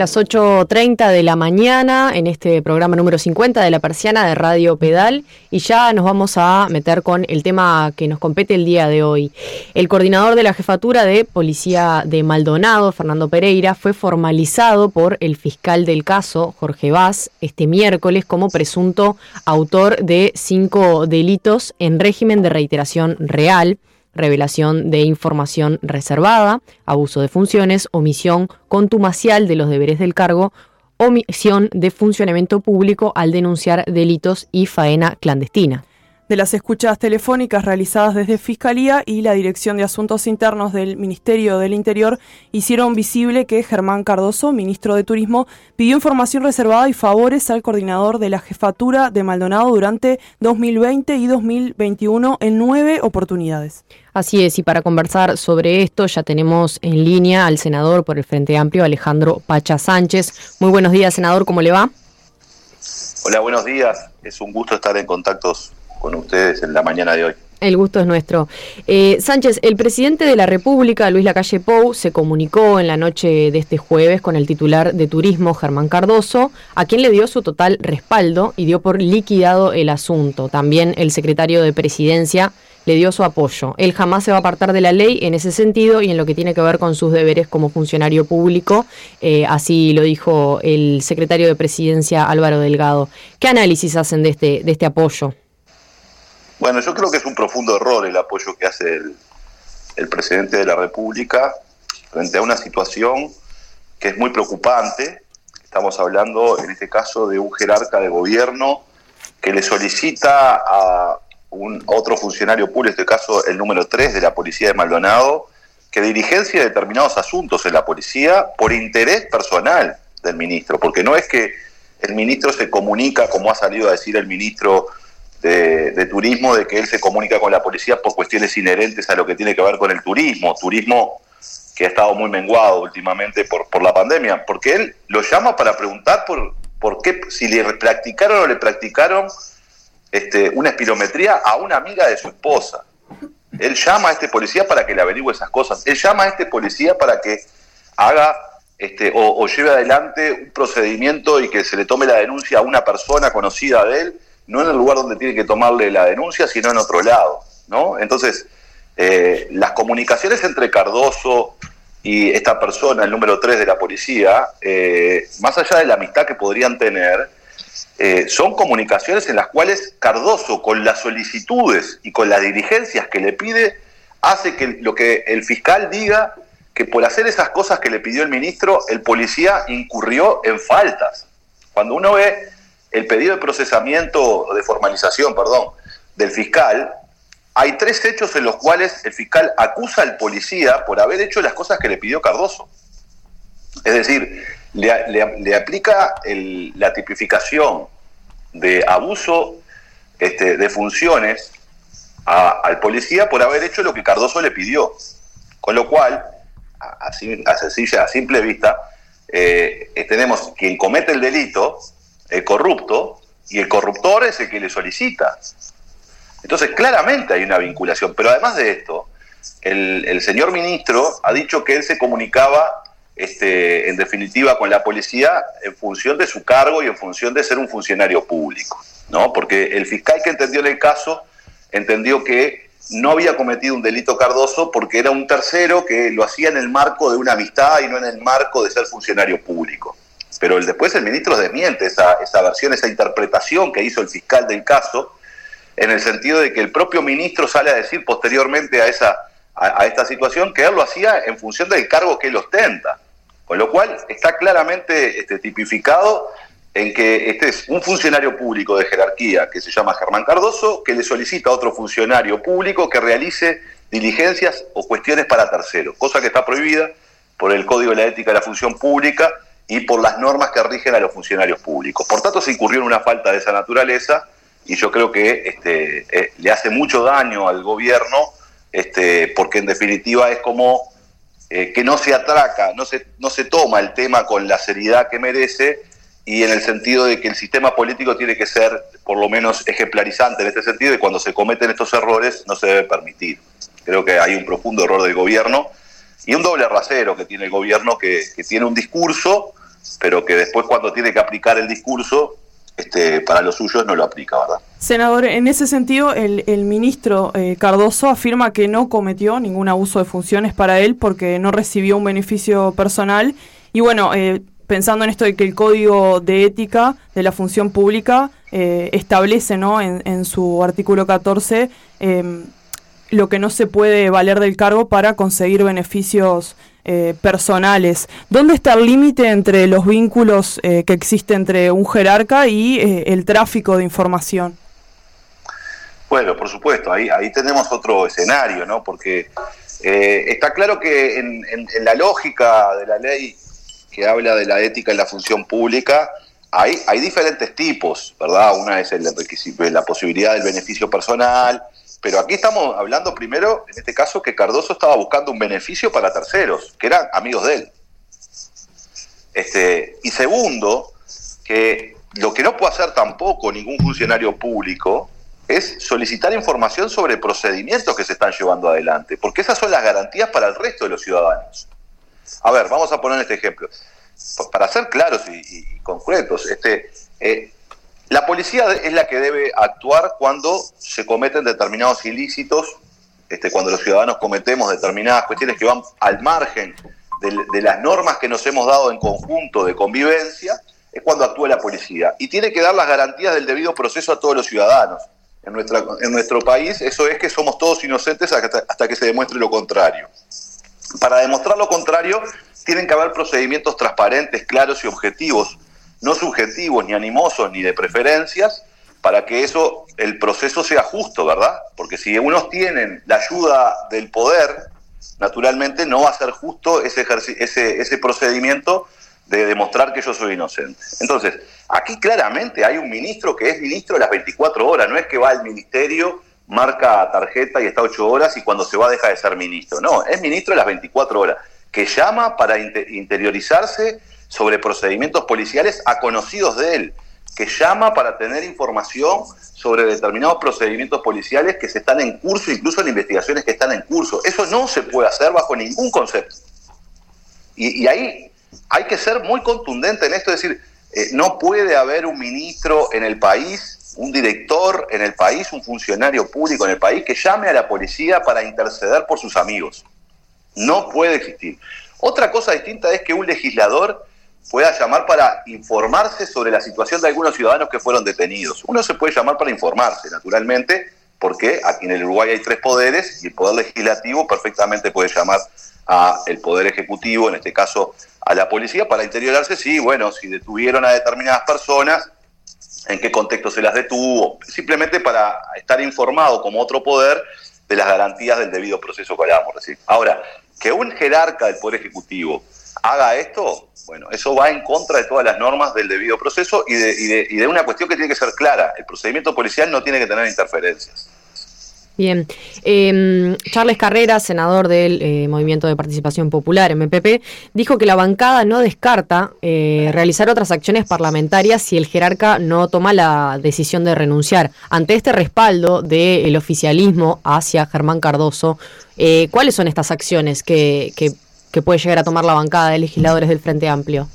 Las 8:30 de la mañana en este programa número 50 de La Persiana de Radio Pedal, y ya nos vamos a meter con el tema que nos compete el día de hoy. El coordinador de la Jefatura de Policía de Maldonado, Fernando Pereira, fue formalizado por el fiscal del caso, Jorge Vaz, este miércoles como presunto autor de 5 delitos en régimen de reiteración real: revelación de información reservada, abuso de funciones, omisión contumacial de los deberes del cargo, omisión de funcionamiento público al denunciar delitos y faena clandestina. De las escuchas telefónicas realizadas desde Fiscalía y la Dirección de Asuntos Internos del Ministerio del Interior hicieron visible que Germán Cardoso, ministro de Turismo, pidió información reservada y favores al coordinador de la Jefatura de Maldonado durante 2020 y 2021 en 9 oportunidades. Así es, y para conversar sobre esto ya tenemos en línea al senador por el Frente Amplio, Alejandro Pacha Sánchez. Muy buenos días, senador, ¿cómo le va? Hola, buenos días. Es un gusto estar en contactos con ustedes en la mañana de hoy. El gusto es nuestro. Sánchez, el presidente de la República, Luis Lacalle Pou, se comunicó en la noche de este jueves con el titular de Turismo, Germán Cardoso, a quien le dio su total respaldo y dio por liquidado el asunto. También el secretario de Presidencia le dio su apoyo. Él jamás se va a apartar de la ley en ese sentido y en lo que tiene que ver con sus deberes como funcionario público. Así lo dijo el secretario de Presidencia, Álvaro Delgado. ¿Qué análisis hacen de este apoyo? Bueno, yo creo que es un profundo error el apoyo que hace el presidente de la República frente a una situación que es muy preocupante. Estamos hablando, en este caso, de un jerarca de gobierno que le solicita a otro funcionario público, en este caso el número 3 de la Policía de Maldonado, que dirigencia determinados asuntos en la policía por interés personal del ministro, porque no es que el ministro se comunica, como ha salido a decir el ministro de Turismo, de que él se comunica con la policía por cuestiones inherentes a lo que tiene que ver con el turismo que ha estado muy menguado últimamente por la pandemia, porque él lo llama para preguntar por qué, si le practicaron o le practicaron una espirometría a una amiga de su esposa. Él llama a este policía para que le averigüe esas cosas. Él llama a este policía para que haga o lleve adelante un procedimiento y que se le tome la denuncia a una persona conocida de él, no en el lugar donde tiene que tomarle la denuncia, sino en otro lado, ¿no? Entonces, las comunicaciones entre Cardoso y esta persona, el número 3 de la policía, más allá de la amistad que podrían tener, son comunicaciones en las cuales Cardoso, con las solicitudes y con las diligencias que le pide, hace que lo que el fiscal diga, que por hacer esas cosas que le pidió el ministro, el policía incurrió en faltas. Cuando uno ve el pedido de procesamiento, de formalización, del fiscal, hay 3 hechos en los cuales el fiscal acusa al policía por haber hecho las cosas que le pidió Cardoso. Es decir, le aplica la tipificación de abuso de funciones al policía por haber hecho lo que Cardoso le pidió. Con lo cual, a simple vista, tenemos quien comete el delito, el corrupto, y el corruptor es el que le solicita. Entonces, claramente hay una vinculación. Pero además de esto, el señor ministro ha dicho que él se comunicaba, en definitiva, con la policía en función de su cargo y en función de ser un funcionario público, ¿no? Porque el fiscal que entendió en el caso entendió que no había cometido un delito Cardoso porque era un tercero que lo hacía en el marco de una amistad y no en el marco de ser funcionario público. Pero después el ministro desmiente esa versión, esa interpretación que hizo el fiscal del caso, en el sentido de que el propio ministro sale a decir posteriormente a esta situación que él lo hacía en función del cargo que él ostenta. Con lo cual está claramente tipificado en que este es un funcionario público de jerarquía que se llama Germán Cardoso, que le solicita a otro funcionario público que realice diligencias o cuestiones para terceros, cosa que está prohibida por el Código de la Ética de la Función Pública y por las normas que rigen a los funcionarios públicos. Por tanto, se incurrió en una falta de esa naturaleza y yo creo que le hace mucho daño al gobierno, porque en definitiva es como que no se atraca, no se toma el tema con la seriedad que merece, y en el sentido de que el sistema político tiene que ser por lo menos ejemplarizante en este sentido, y cuando se cometen estos errores no se debe permitir. Creo que hay un profundo error del gobierno y un doble rasero que tiene el gobierno, que tiene un discurso pero que después cuando tiene que aplicar el discurso, para los suyos no lo aplica, ¿verdad? Senador, en ese sentido, el ministro Cardoso afirma que no cometió ningún abuso de funciones para él porque no recibió un beneficio personal. Y bueno, pensando en esto de que el Código de Ética de la Función Pública establece, ¿no?, en su artículo 14 lo que no se puede valer del cargo para conseguir beneficios personales. ¿Dónde está el límite entre los vínculos que existe entre un jerarca y el tráfico de información? Bueno, por supuesto, ahí tenemos otro escenario, ¿no? Porque está claro que en la lógica de la ley que habla de la ética en la función pública, hay diferentes tipos, ¿verdad? Una es el requisito, la posibilidad del beneficio personal, pero aquí estamos hablando primero, en este caso, que Cardoso estaba buscando un beneficio para terceros, que eran amigos de él. Y segundo, que lo que no puede hacer tampoco ningún funcionario público es solicitar información sobre procedimientos que se están llevando adelante, porque esas son las garantías para el resto de los ciudadanos. A ver, vamos a poner este ejemplo. Para ser claros y concretos, la policía es la que debe actuar cuando se cometen determinados ilícitos, cuando los ciudadanos cometemos determinadas cuestiones que van al margen de las normas que nos hemos dado en conjunto de convivencia, es cuando actúa la policía. Y tiene que dar las garantías del debido proceso a todos los ciudadanos. En nuestro país eso es que somos todos inocentes hasta que se demuestre lo contrario. Para demostrar lo contrario, tienen que haber procedimientos transparentes, claros y objetivos, no subjetivos, ni animosos, ni de preferencias, para que el proceso sea justo, ¿verdad? Porque si unos tienen la ayuda del poder, naturalmente no va a ser justo ese procedimiento de demostrar que yo soy inocente. Entonces, aquí claramente hay un ministro que es ministro de las 24 horas, no es que va al ministerio, marca tarjeta y está 8 horas y cuando se va deja de ser ministro. No, es ministro de las 24 horas, que llama para interiorizarse sobre procedimientos policiales a conocidos de él, que llama para tener información sobre determinados procedimientos policiales que se están en curso, incluso en investigaciones que están en curso. Eso no se puede hacer bajo ningún concepto. Y ahí hay que ser muy contundente en esto, es decir, no puede haber un ministro en el país, un director en el país, un funcionario público en el país que llame a la policía para interceder por sus amigos. No puede existir. Otra cosa distinta es que un legislador pueda llamar para informarse sobre la situación de algunos ciudadanos que fueron detenidos. Uno se puede llamar para informarse, naturalmente, porque aquí en el Uruguay hay 3 poderes y el poder legislativo perfectamente puede llamar al poder ejecutivo, en este caso a la policía, para interiorarse si detuvieron a determinadas personas, en qué contexto se las detuvo, simplemente para estar informado como otro poder de las garantías del debido proceso que hablábamos recién. Ahora, que un jerarca del Poder Ejecutivo haga esto, bueno, eso va en contra de todas las normas del debido proceso y de una cuestión que tiene que ser clara. El procedimiento policial no tiene que tener interferencias. Bien. Charles Carreras, senador del Movimiento de Participación Popular, MPP, dijo que la bancada no descarta realizar otras acciones parlamentarias si el jerarca no toma la decisión de renunciar. Ante este respaldo del oficialismo hacia Germán Cardoso, ¿cuáles son estas acciones que puede llegar a tomar la bancada de legisladores del Frente Amplio?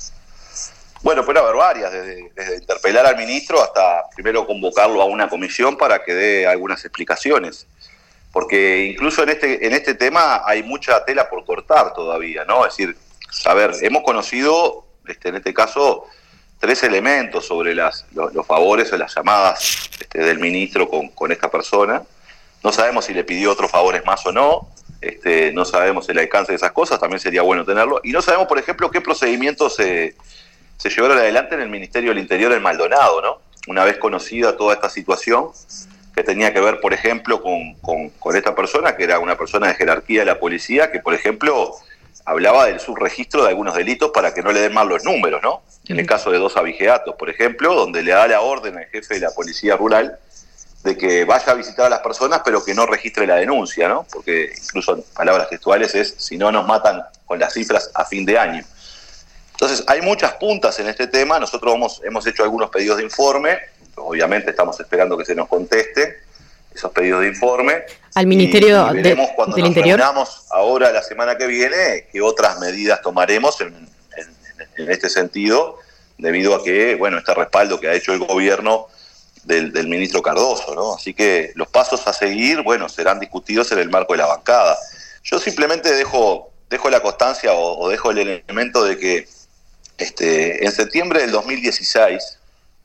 Bueno, puede haber varias, desde interpelar al ministro hasta primero convocarlo a una comisión para que dé algunas explicaciones. Porque incluso en este tema hay mucha tela por cortar todavía, ¿no? Es decir, a ver, hemos conocido, en este caso, 3 elementos sobre los favores o las llamadas del ministro con esta persona. No sabemos si le pidió otros favores más o no. No sabemos el alcance de esas cosas, también sería bueno tenerlo. Y no sabemos, por ejemplo, qué procedimientos se llevaron adelante en el Ministerio del Interior en Maldonado, ¿no? Una vez conocida toda esta situación, que tenía que ver, por ejemplo, con esta persona, que era una persona de jerarquía de la policía, que, por ejemplo, hablaba del subregistro de algunos delitos para que no le den mal los números, ¿no? En el caso de 2 abigeatos, por ejemplo, donde le da la orden al jefe de la policía rural de que vaya a visitar a las personas, pero que no registre la denuncia, ¿no? Porque incluso en palabras textuales es, si no nos matan con las cifras a fin de año. Entonces, hay muchas puntas en este tema. Nosotros hemos hecho algunos pedidos de informe. Obviamente estamos esperando que se nos conteste esos pedidos de informe. Al Ministerio y veremos cuando del nos Interior. reunamos ahora la semana que viene qué otras medidas tomaremos en en este sentido, debido a que, bueno, este respaldo que ha hecho el gobierno del ministro Cardoso, ¿no? Así que los pasos a seguir, bueno, serán discutidos en el marco de la bancada. Yo simplemente dejo la constancia o dejo el elemento de que en septiembre del 2016,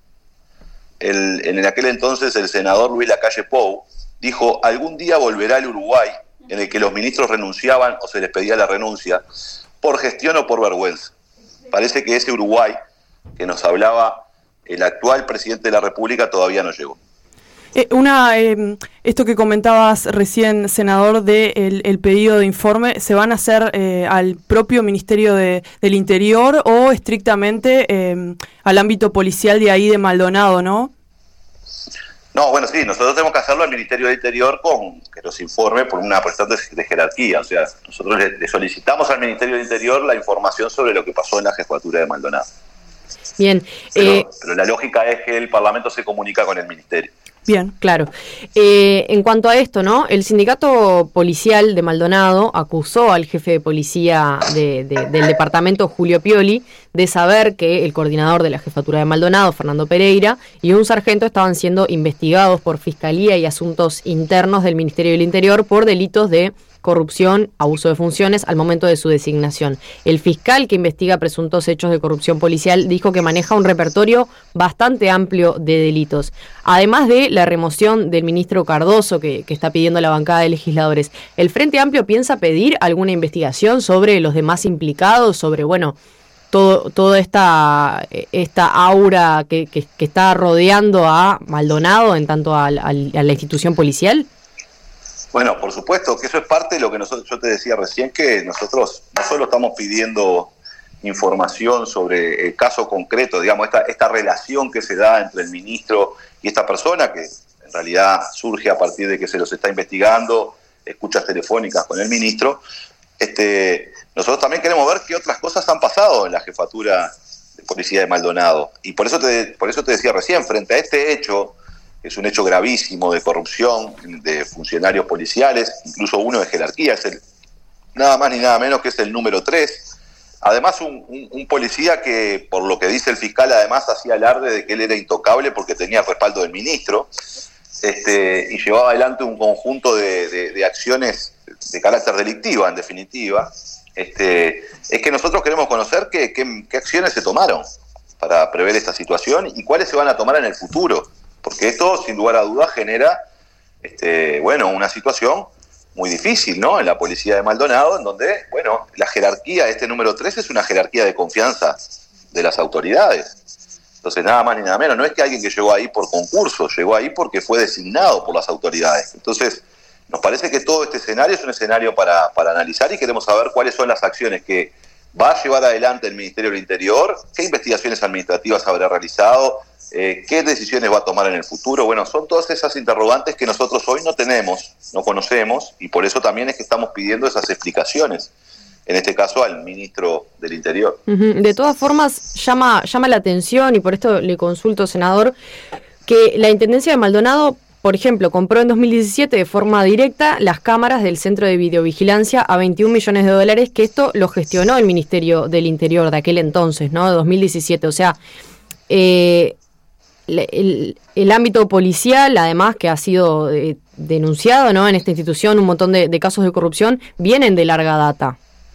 en aquel entonces el senador Luis Lacalle Pou dijo: algún día volverá el Uruguay en el que los ministros renunciaban o se les pedía la renuncia por gestión o por vergüenza. Parece que ese Uruguay que nos hablaba el actual presidente de la República todavía no llegó. Esto que comentabas recién, senador, el pedido de informe, ¿se van a hacer al propio Ministerio del Interior o estrictamente al ámbito policial de ahí de Maldonado, no? No, bueno, sí, nosotros tenemos que hacerlo al Ministerio del Interior que nos informe por una cuestión de jerarquía. O sea, nosotros le solicitamos al Ministerio del Interior la información sobre lo que pasó en la jefatura de Maldonado. Bien. Pero la lógica es que el Parlamento se comunica con el Ministerio. Bien, claro. En cuanto a esto, ¿no? El sindicato policial de Maldonado acusó al jefe de policía del departamento, Julio Pioli, de saber que el coordinador de la jefatura de Maldonado, Fernando Pereira, y un sargento estaban siendo investigados por Fiscalía y Asuntos Internos del Ministerio del Interior por delitos de corrupción, abuso de funciones al momento de su designación. El fiscal que investiga presuntos hechos de corrupción policial dijo que maneja un repertorio bastante amplio de delitos. Además de la remoción del ministro Cardoso que está pidiendo la bancada de legisladores, ¿el Frente Amplio piensa pedir alguna investigación sobre los demás implicados, sobre, bueno, toda esta aura que está rodeando a Maldonado en tanto a la institución policial? Bueno, por supuesto que eso es parte de lo que yo te decía recién, que nosotros no solo estamos pidiendo información sobre el caso concreto, digamos, esta relación que se da entre el ministro y esta persona, que en realidad surge a partir de que se los está investigando, escuchas telefónicas con el ministro. Nosotros también queremos ver qué otras cosas han pasado en la jefatura de policía de Maldonado. Y por eso te decía recién, frente a este hecho, que es un hecho gravísimo de corrupción de funcionarios policiales, incluso uno de jerarquía, nada más ni nada menos que es el número 3. Además, un policía que, por lo que dice el fiscal, además hacía alarde de que él era intocable porque tenía el respaldo del ministro, y llevaba adelante un conjunto de acciones de carácter delictiva, en definitiva. Es que nosotros queremos conocer qué acciones se tomaron para prever esta situación y cuáles se van a tomar en el futuro, porque esto, sin lugar a dudas, genera una situación muy difícil, ¿no?, en la policía de Maldonado, en donde, bueno, la jerarquía de este número 3 es una jerarquía de confianza de las autoridades. Entonces, nada más ni nada menos, no es que alguien que llegó ahí por concurso, llegó ahí porque fue designado por las autoridades. Entonces, nos parece que todo este escenario es un escenario para analizar, y queremos saber cuáles son las acciones que va a llevar adelante el Ministerio del Interior, qué investigaciones administrativas habrá realizado, qué decisiones va a tomar en el futuro. Bueno, son todas esas interrogantes que nosotros hoy no conocemos, y por eso también es que estamos pidiendo esas explicaciones, en este caso al ministro del Interior. De todas formas, llama la atención, y por esto le consulto, senador, que la Intendencia de Maldonado, por ejemplo, compró en 2017 de forma directa las cámaras del Centro de Videovigilancia a $21 millones, que esto lo gestionó el Ministerio del Interior de aquel entonces, ¿no?, de 2017. O sea, el ámbito policial, además, que ha sido denunciado, ¿no?, en esta institución, un montón de casos de corrupción, vienen de larga data.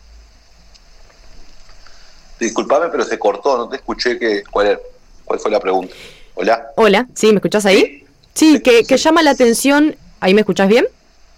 Disculpame, pero se cortó, no te escuché cuál fue la pregunta. Hola. Hola, ¿sí? ¿Me escuchás ahí? Sí, que llama la atención. ¿Ahí me escuchás bien?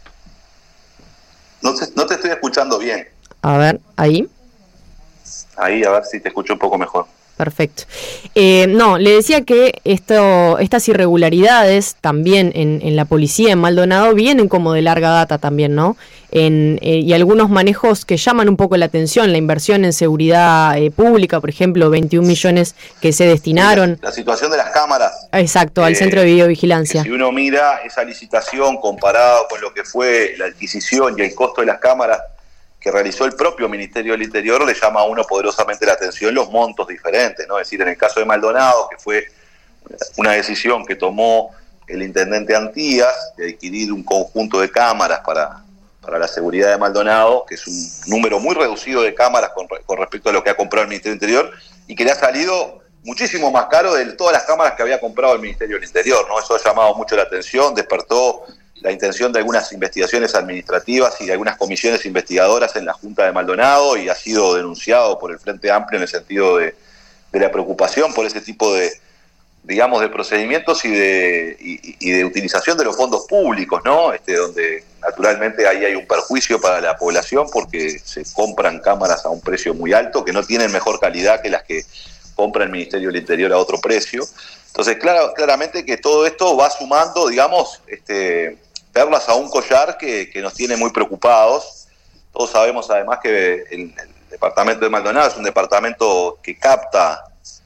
No te estoy escuchando bien. A ver, ¿ahí? Ahí, a ver si te escucho un poco mejor. Perfecto. No, le decía que estas irregularidades también en la policía en Maldonado vienen como de larga data también, ¿no? Y algunos manejos que llaman un poco la atención, la inversión en seguridad pública, por ejemplo, 21 millones que se destinaron. La situación de las cámaras. Exacto, al Centro de Videovigilancia. Si uno mira esa licitación comparado con lo que fue la adquisición y el costo de las cámaras que realizó el propio Ministerio del Interior, le llama a uno poderosamente la atención los montos diferentes, ¿no? Es decir, en el caso de Maldonado, que fue una decisión que tomó el intendente Antías de adquirir un conjunto de cámaras para para la seguridad de Maldonado, que es un número muy reducido de cámaras con respecto a lo que ha comprado el Ministerio del Interior, y que le ha salido muchísimo más caro de todas las cámaras que había comprado el Ministerio del Interior, ¿no? Eso ha llamado mucho la atención, despertó la intención de algunas investigaciones administrativas y de algunas comisiones investigadoras en la Junta de Maldonado, y ha sido denunciado por el Frente Amplio en el sentido de la preocupación por ese tipo de procedimientos y de utilización de los fondos públicos, ¿no? Donde naturalmente ahí hay un perjuicio para la población porque se compran cámaras a un precio muy alto que no tienen mejor calidad que las que compra el Ministerio del Interior a otro precio. Entonces, claramente que todo esto va sumando, digamos, perlas a un collar que nos tiene muy preocupados. Todos sabemos además que el departamento de Maldonado es un departamento que capta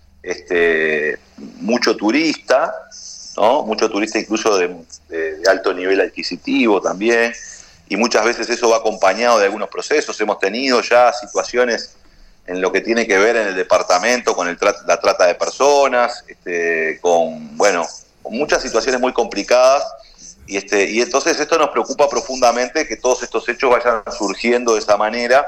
mucho turista, ¿no? Mucho turista incluso de alto nivel adquisitivo también, y muchas veces eso va acompañado de algunos procesos. Hemos tenido ya situaciones en lo que tiene que ver en el departamento con la trata de personas, con muchas situaciones muy complicadas, y entonces esto nos preocupa profundamente, que todos estos hechos vayan surgiendo de esa manera,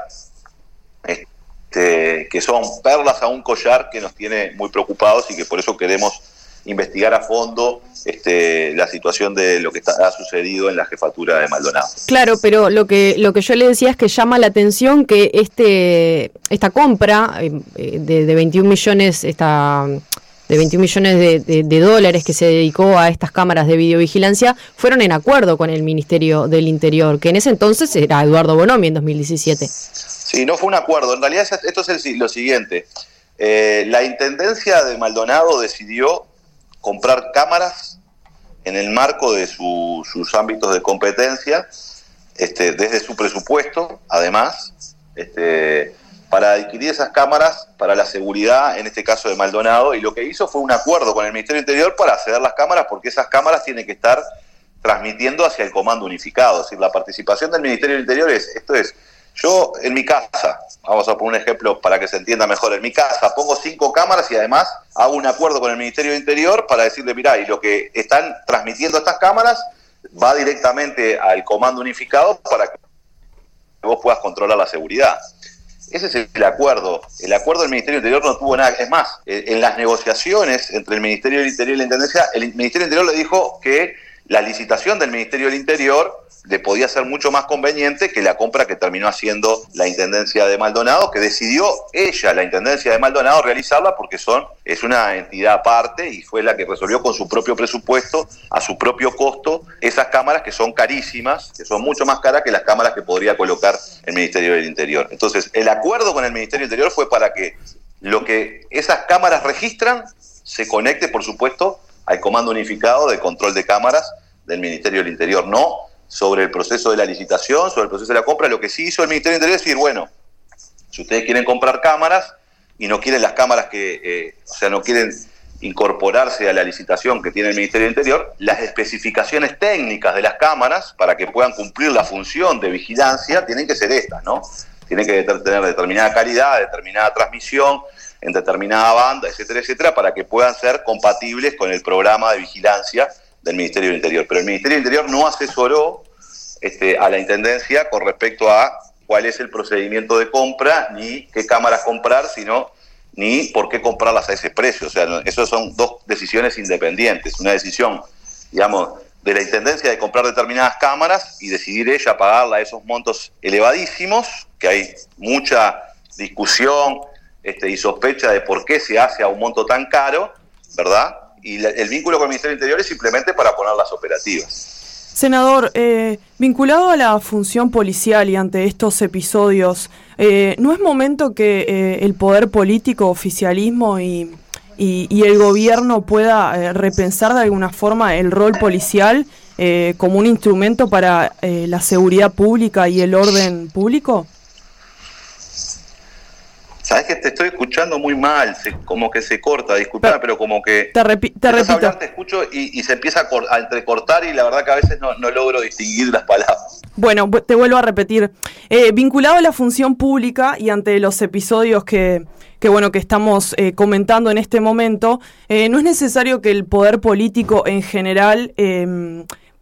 que son perlas a un collar que nos tiene muy preocupados, y que por eso queremos investigar a fondo la situación de lo que ha sucedido en la jefatura de Maldonado. Claro, pero lo que yo le decía es que llama la atención que esta compra de 21 millones, de 21 millones de dólares que se dedicó a estas cámaras de videovigilancia, fueron en acuerdo con el Ministerio del Interior, que en ese entonces era Eduardo Bonomi, en 2017. Sí, no fue un acuerdo. En realidad esto es lo siguiente. La Intendencia de Maldonado decidió comprar cámaras en el marco de sus ámbitos de competencia, desde su presupuesto, además, para adquirir esas cámaras para la seguridad, en este caso de Maldonado, y lo que hizo fue un acuerdo con el Ministerio del Interior para ceder las cámaras, porque esas cámaras tienen que estar transmitiendo hacia el Comando Unificado. Es decir, la participación del Ministerio del Interior yo en mi casa, vamos a poner un ejemplo para que se entienda mejor, en mi casa pongo 5 cámaras y además hago un acuerdo con el Ministerio del Interior para decirle, mirá, y lo que están transmitiendo estas cámaras va directamente al Comando Unificado para que vos puedas controlar la seguridad. Ese es el acuerdo. El acuerdo del Ministerio del Interior no tuvo nada. Es más, en las negociaciones entre el Ministerio del Interior y la Intendencia, el Ministerio del Interior le dijo que la licitación del Ministerio del Interior le podía ser mucho más conveniente que la compra que terminó haciendo la Intendencia de Maldonado, que decidió la Intendencia de Maldonado, realizarla porque es una entidad aparte y fue la que resolvió con su propio presupuesto, a su propio costo, esas cámaras que son carísimas, que son mucho más caras que las cámaras que podría colocar el Ministerio del Interior. Entonces, el acuerdo con el Ministerio del Interior fue para que lo que esas cámaras registran se conecte, por supuesto, al Comando Unificado de Control de Cámaras del Ministerio del Interior, no sobre el proceso de la licitación, sobre el proceso de la compra. Lo que sí hizo el Ministerio del Interior es decir, bueno, si ustedes quieren comprar cámaras y no quieren las cámaras no quieren incorporarse a la licitación que tiene el Ministerio del Interior, las especificaciones técnicas de las cámaras para que puedan cumplir la función de vigilancia tienen que ser estas, ¿no? Tienen que tener determinada calidad, determinada transmisión, en determinada banda, etcétera, etcétera, para que puedan ser compatibles con el programa de vigilancia del Ministerio del Interior. Pero el Ministerio del Interior no asesoró a la Intendencia con respecto a cuál es el procedimiento de compra, ni qué cámaras comprar, ni por qué comprarlas a ese precio. O sea, eso son dos decisiones independientes. Una decisión, digamos, de la Intendencia de comprar determinadas cámaras y decidir ella pagarla a esos montos elevadísimos, que hay mucha discusión y sospecha de por qué se hace a un monto tan caro, ¿verdad? Y el vínculo con el Ministerio del Interior es simplemente para ponerlas operativas. Senador, vinculado a la función policial y ante estos episodios, ¿no es momento que el poder político, oficialismo y el gobierno pueda repensar de alguna forma el rol policial como un instrumento para la seguridad pública y el orden público? Sabes que te estoy escuchando muy mal, como que se corta, disculpame, pero como que te repito. Te escucho y se empieza a entrecortar y la verdad que a veces no logro distinguir las palabras. Bueno, te vuelvo a repetir. Vinculado a la función pública y ante los episodios que estamos comentando en este momento, ¿no es necesario que el poder político en general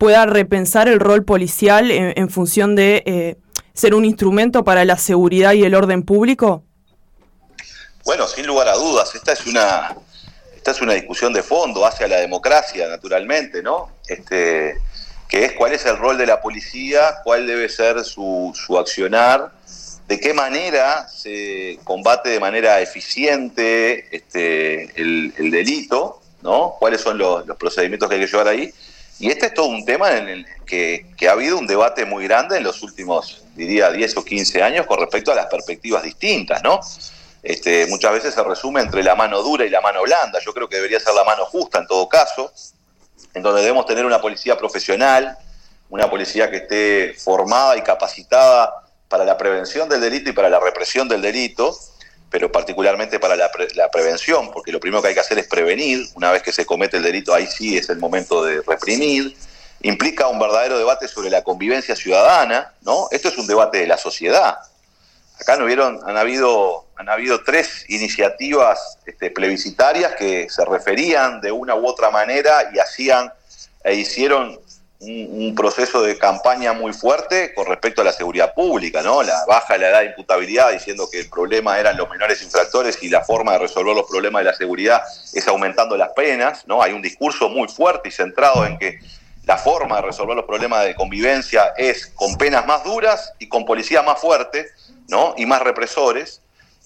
pueda repensar el rol policial en función de ser un instrumento para la seguridad y el orden público? Bueno, sin lugar a dudas, esta es una discusión de fondo hacia la democracia, naturalmente, ¿no? Que es cuál es el rol de la policía, cuál debe ser su accionar, de qué manera se combate de manera eficiente el delito, ¿no? Cuáles son los procedimientos que hay que llevar ahí. Y este es todo un tema en el que ha habido un debate muy grande en los últimos, diría, 10 o 15 años con respecto a las perspectivas distintas, ¿no? Muchas veces se resume entre la mano dura y la mano blanda. Yo creo que debería ser la mano justa en todo caso, en donde debemos tener una policía profesional, una policía que esté formada y capacitada para la prevención del delito y para la represión del delito, pero particularmente para la prevención, porque lo primero que hay que hacer es prevenir. Una vez que se comete el delito, ahí sí es el momento de reprimir. Implica un verdadero debate sobre la convivencia ciudadana, ¿no? Esto es un debate de la sociedad. Acá han habido 3 iniciativas plebiscitarias que se referían de una u otra manera y hicieron un proceso de campaña muy fuerte con respecto a la seguridad pública, ¿no? La baja de la edad de imputabilidad, diciendo que el problema eran los menores infractores y la forma de resolver los problemas de la seguridad es aumentando las penas, ¿no? Hay un discurso muy fuerte y centrado en que la forma de resolver los problemas de convivencia es con penas más duras y con policías más fuertes, ¿no? Y más represores.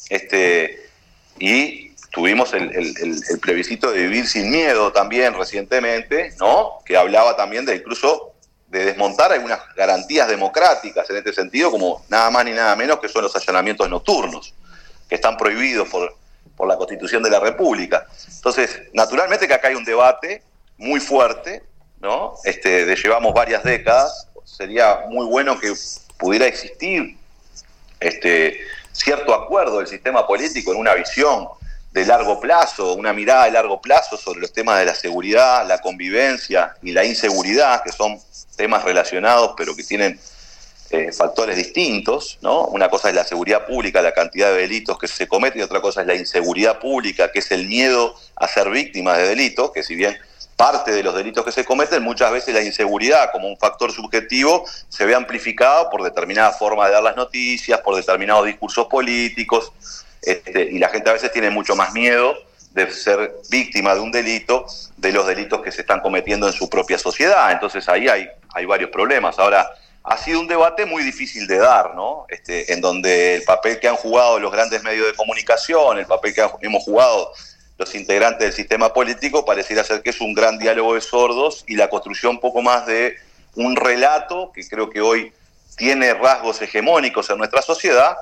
Y tuvimos el plebiscito de vivir sin miedo también recientemente, ¿no? Que hablaba también incluso de desmontar algunas garantías democráticas en este sentido, como nada más ni nada menos que son los allanamientos nocturnos, que están prohibidos por la Constitución de la República. Entonces, naturalmente que acá hay un debate muy fuerte, ¿no? Llevamos varias décadas. Sería muy bueno que pudiera existir cierto acuerdo del sistema político en una visión de largo plazo, una mirada de largo plazo sobre los temas de la seguridad, la convivencia y la inseguridad, que son temas relacionados pero que tienen factores distintos, ¿no? Una cosa es la seguridad pública, la cantidad de delitos que se cometen, y otra cosa es la inseguridad pública, que es el miedo a ser víctimas de delitos, que si bien parte de los delitos que se cometen, muchas veces la inseguridad como un factor subjetivo se ve amplificado por determinadas formas de dar las noticias, por determinados discursos políticos, y la gente a veces tiene mucho más miedo de ser víctima de un delito, de los delitos que se están cometiendo en su propia sociedad. Entonces ahí hay varios problemas. Ahora, ha sido un debate muy difícil de dar, ¿no? En donde el papel que han jugado los grandes medios de comunicación, el papel que hemos jugado los integrantes del sistema político, pareciera ser que es un gran diálogo de sordos y la construcción un poco más de un relato que creo que hoy tiene rasgos hegemónicos en nuestra sociedad,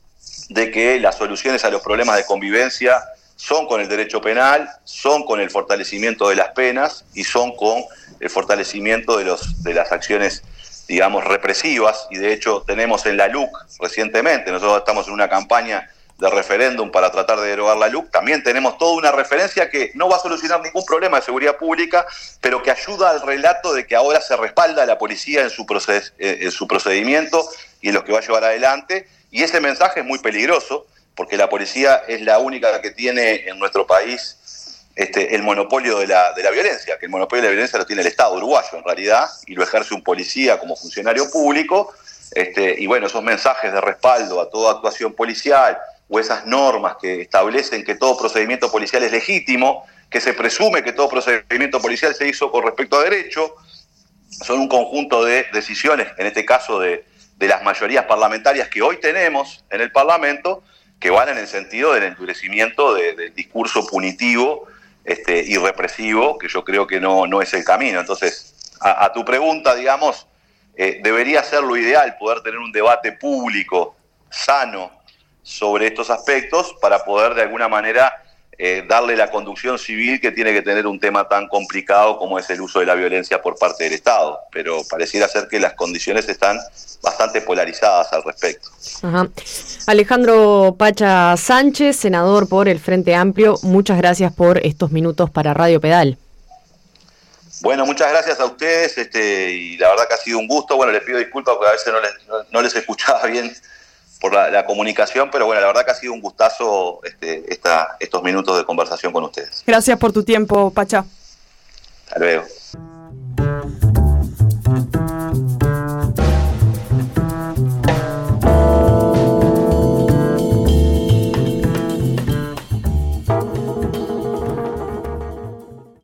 de que las soluciones a los problemas de convivencia son con el derecho penal, son con el fortalecimiento de las penas y son con el fortalecimiento de las acciones, digamos, represivas. Y de hecho tenemos en la LUC recientemente, nosotros estamos en una campaña de referéndum para tratar de derogar la LUC, también tenemos toda una referencia que no va a solucionar ningún problema de seguridad pública, pero que ayuda al relato de que ahora se respalda a la policía en su procedimiento y en lo que va a llevar adelante. Y ese mensaje es muy peligroso, porque la policía es la única que tiene en nuestro país el monopolio de la violencia, que el monopolio de la violencia lo tiene el Estado uruguayo en realidad, y lo ejerce un policía como funcionario público. Y bueno, esos mensajes de respaldo a toda actuación policial, o esas normas que establecen que todo procedimiento policial es legítimo, que se presume que todo procedimiento policial se hizo con respecto a derecho, son un conjunto de decisiones, en este caso de las mayorías parlamentarias que hoy tenemos en el Parlamento, que van en el sentido del endurecimiento del discurso punitivo y represivo, que yo creo que no es el camino. Entonces, a tu pregunta, digamos, debería ser lo ideal poder tener un debate público, sano, sobre estos aspectos para poder de alguna manera darle la conducción civil que tiene que tener un tema tan complicado como es el uso de la violencia por parte del Estado. Pero pareciera ser que las condiciones están bastante polarizadas al respecto. Ajá. Alejandro Pacha Sánchez, senador por el Frente Amplio, muchas gracias por estos minutos para Radio Pedal. Bueno, muchas gracias a ustedes, y la verdad que ha sido un gusto. Bueno, les pido disculpas porque a veces no les escuchaba bien por la comunicación, pero bueno, la verdad que ha sido un gustazo estos minutos de conversación con ustedes. Gracias por tu tiempo, Pacha. Hasta luego.